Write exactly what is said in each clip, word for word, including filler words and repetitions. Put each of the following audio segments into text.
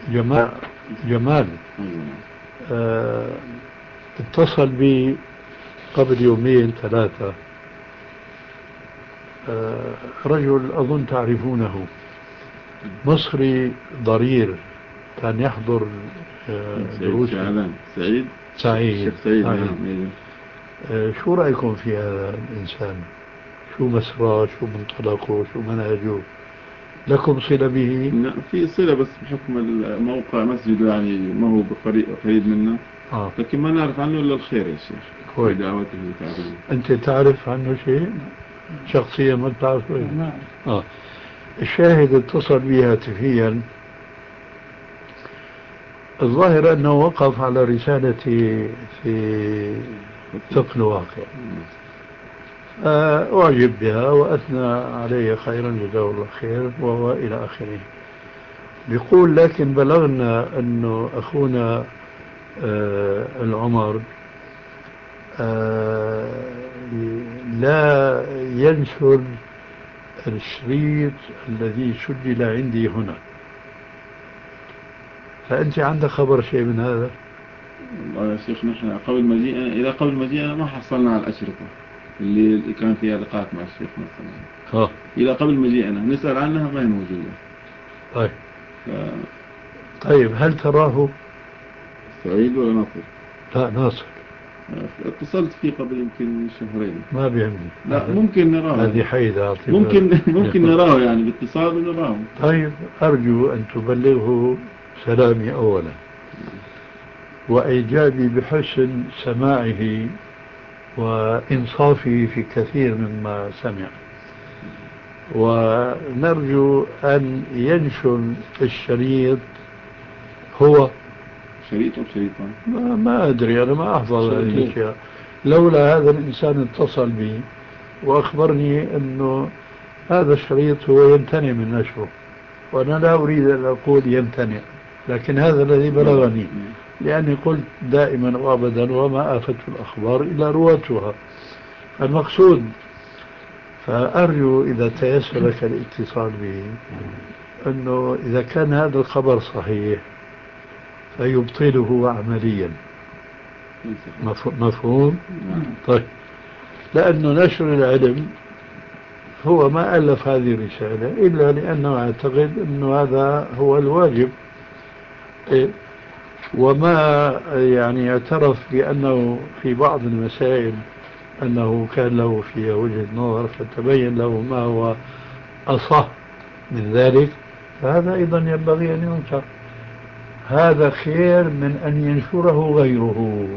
جمال جمال آه اتصل بي قبل يومين ثلاثة آه رجل أظن تعرفونه، مصري ضرير، كان يحضر آه دروس سعيد سعيد, سعيد. سعيد. آه شو رأيكم في هذا الإنسان؟ شو مسراه، شو منطلقه، شو منهجه؟ لكم صلة به؟ لا في صلة، بس بحكم الموقع مسجد يعني ما هو قريب منا. آه. لكن ما نعرف عنه إلا الخير يا شيخ. كويس. دعوته تعبين. أنت تعرف عنه شيء؟ شخصيا ما تعرفه؟ نعم. آه. الشاهد اتصل بي هاتفيا، الظاهر أنه وقف على رسالتي في فقه الواقع، أعجب بها وأثنى علي خيرا جزاه الله خير وهو إلى آخره. بيقول لكن بلغنا أنه أخونا آه العمر آه لا ينشر الشريط الذي سجل عندي هنا، فأنت عندك خبر شيء من هذا؟ والله يا شيخ نحن قبل مجيئنا إلى قبل مجيئنا ما حصلنا على الأشرطة اللي كان فيها لقاءات مع الشيخ مثلا. ها. إلى قبل مجيئنا نسأل عنها ما هي موجودة. طيب. ف... طيب هل تراه؟ سعيد ولا ناصر؟ لا ناصر. اتصلت فيه قبل يمكن شهرين. ما بيهمني. لا ممكن نراه. هذه حيدة. ممكن ممكن نراه يعني باتصال ونراه. طيب أرجو أن تبلغه سلامي أولا وإيجابي بحسن سماعه وإنصافه في كثير مما سمع، ونرجو أن ينشر الشريط. هو شريط أو شريطان ما, ما أدري، أنا ما أحفظ هذه الأشياء. لولا هذا الإنسان اتصل بي وأخبرني أنه هذا الشريط هو يمتنع من نشره، وأنا لا أريد أن أقول يمتنع، لكن هذا الذي بلغني، لأني قلت دائما وأبدا وما آفت الأخبار إلا رواتها. المقصود، فأرجو إذا تيسر لك الاتصال به أنه إذا كان هذا الخبر صحيح فيبطله عمليا. مفهوم؟ طيب، لأنه نشر العلم هو ما ألف هذه الرسالة إلا لأنه أعتقد أنه هذا هو الواجب، وما يعني اعترف بأنه في بعض المسائل أنه كان له فيها وجهة نظر فتبين له ما هو أصح من ذلك، فهذا أيضا ينبغي أن ينشر. هذا خير من أن ينشره غيره.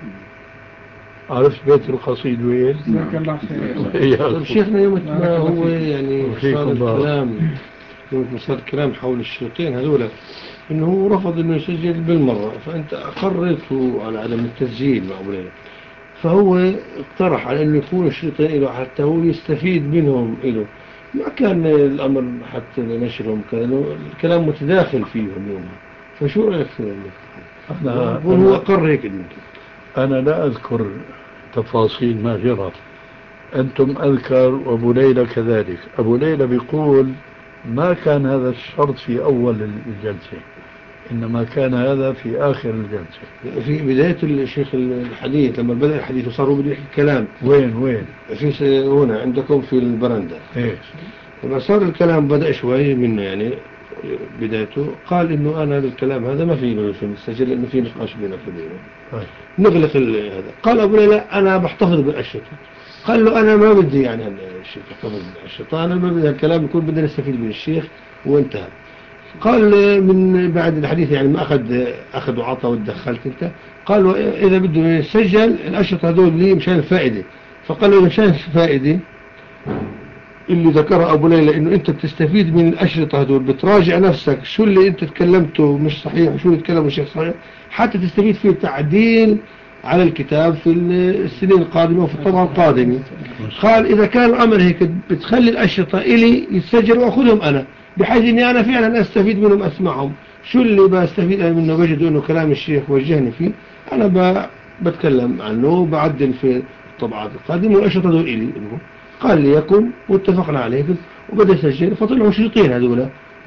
عرفت بيت القصيد وين؟ جزاك الله خير. شيخنا يوم ما هو يعني صار الكلام يوم صار الكلام حول الشريطين هذولا إنه هو رفض إنه يسجل بالمرة، فأنت أقررته على عدم التسجيل مع أبو ليلى، فهو اقترح على إنه يكون الشريطين له حتى هو يستفيد منهم له. ما كان الأمر حتى نشرهم، كان الكلام متداخل فيهم يومها. فشو رأيك في ذلك؟ هو أقر هيك يمكن. أنا لا أذكر تفاصيل ما جرى، أنتم أذكر وأبو ليلى كذلك. أبو ليلى بيقول ما كان هذا الشرط في أول الجلسة، إنما كان هذا في آخر الجلسة، في بداية الشيخ الحديث لما بدأ الحديث وصاروا بدأ يحكي الكلام. وين وين؟ في هنا عندكم في البرندة. إيه. لما صار الكلام بدأ شوي منه يعني بدايته، قال إنه أنا الكلام هذا ما فيه له شيء مسجل لأنه في نقاش بينه وبينه. نغلق هذا. قال أبو ليلى أنا بحتفظ بالأشرطة. قال له أنا ما بدي يعني الشيخ يحتفظ بالأشرطة، أنا ما بدي الكلام يكون بدنا نستفيد من الشيخ وانتهى. قال من بعد الحديث يعني ما أخذ أخذ وعطى ودخلت أنت. قال إذا بده يسجل الأشرطة هذول لي مشان الفائدة. فقال له مشان الفائدة اللي ذكرها أبو ليلى إنه أنت بتستفيد من الأشرطة هذول، بتراجع نفسك شو اللي أنت تكلمته مش صحيح وشو اللي تكلمه الشيخ صحيح، حتى تستفيد فيه تعديل على الكتاب في السنين القادمة وفي الطبعة القادمة. قال إذا كان الأمر هيك بتخلي الأشرطة إلي يتسجل وأخذهم أنا، بحيث إني أنا فعلا أستفيد منهم أسمعهم، شو اللي بستفيد منه بجد إنه كلام الشيخ وجهني فيه أنا بتكلم عنه بعدل في الطبعات القادمة والأشرطة دول إلي. قال لي يكن واتفقنا عليه وبدأ يسجل، فطلعوا شريطين هذولا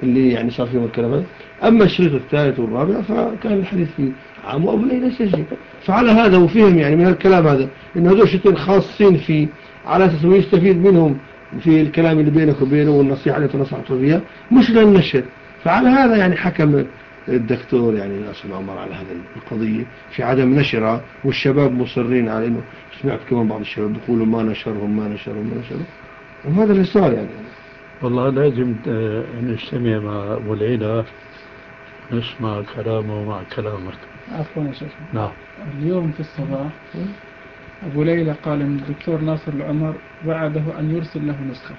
اللي يعني صار فيهم الكلام هذا. أما الشريط الثالث والرابع فكان الحديث فيه عام وأبو ليلى سجل. فعلى هذا وفهم يعني من الكلام هذا إن هذول شريطين خاصين فيه على أساس يستفيد منهم في الكلام اللي بينك وبينه والنصيحة اللي تنصحته فيها مش للنشر. فعلى هذا يعني حكم الدكتور يعني ناصر العمر على هذا القضية في عدم نشرها، والشباب مصرين على إنه سمعت كمان بعض الشباب بيقولوا ما نشرهم ما نشرهم ما نشرهم، وهذا اللي صار يعني. والله لازم نجتمع مع أبو ليلى نسمع كلامه مع كلامك. عفوا يا شيخ. نعم. اليوم في الصباح أبو ليلى قال إن الدكتور ناصر العمر وعده أن يرسل له نسخة،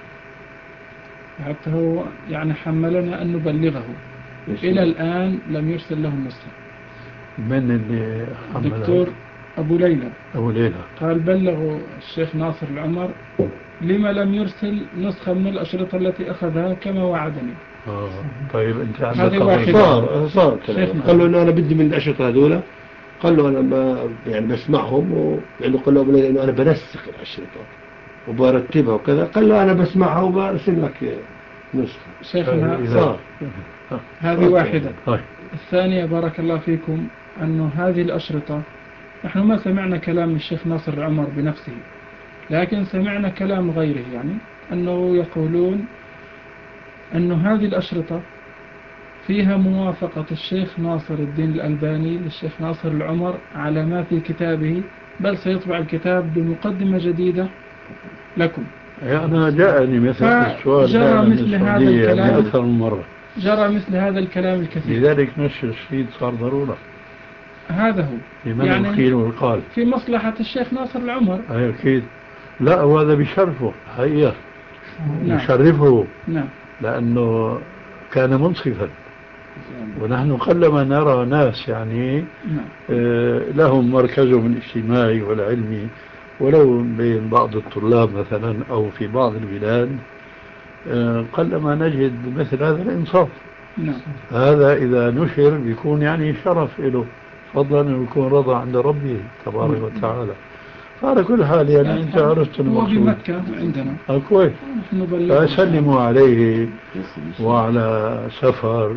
حتى هو يعني حملنا أن نبلغه. إلى الآن لم يرسل له النسخة. من اللي حمله؟ الدكتور أبو ليلى. أبو ليلى قال بلغوا الشيخ ناصر العمر لما لم يرسل نسخة من الأشرطة التي أخذها كما وعدني. آه. طيب أنت هذه واحدة. صار صار قال له إن أنا بدي من الأشرطة هذولا، قال له أنا ما يعني بسمعهم و... يعني قال له أبو ليلى إنه أنا بنسخ الأشرطة وبرتبها وكذا، قال له أنا بسمعها وبرسل لك نسخة. شيخنا صار. هذه واحدة. طيب. الثانية بارك الله فيكم أنه هذه الأشرطة نحن ما سمعنا كلام الشيخ ناصر العمر بنفسه، لكن سمعنا كلام غيره، يعني أنه يقولون أنه هذه الأشرطة فيها موافقة الشيخ ناصر الدين الألباني للشيخ ناصر العمر على ما في كتابه، بل سيطبع الكتاب بمقدمة جديدة لكم. أنا جاءني مثل السؤال جرى مثل هذا الكلام أكثر من مرة، جرى مثل هذا الكلام الكثير، لذلك نشر الشريط صار ضرورة. هذا هو لمن يعني القيل والقال في مصلحة الشيخ ناصر العمر. أي أكيد. لا وهذا بيشرفه حقيقة. نعم. يشرفه. نعم. لأنه كان منصفا، ونحن قلما نرى ناس يعني نعم. آه لهم مركزهم الاجتماعي والعلمي ولو بين بعض الطلاب مثلا أو في بعض البلاد، آه قلما نجد مثل هذا الإنصاف. نعم. هذا إذا نشر بيكون يعني شرف له، فضلا أنه يكون رضا عند ربه تبارك وتعالى. فعلى كل حال يعني أنت عرفت المقصود. هو بمكة عندنا. آه كويس. فأسلموا عليه وعلى سفر،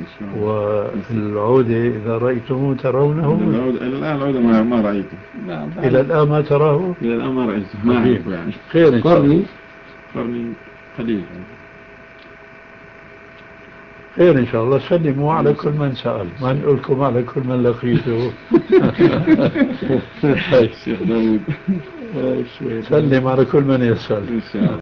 والعودة إذا رأيتموه ترونه. إلى الآن العودة ما ما رأيته. إلى الآن ما تراه. إلى الآن ما رأيته. ما أعرفه يعني. خير إن شاء الله. قرني قليل. خير إن شاء الله. سلموا على كل من سأل، ما نقول لكم على كل من لقيته. الشيخ داود. سلم على كل من يسأل.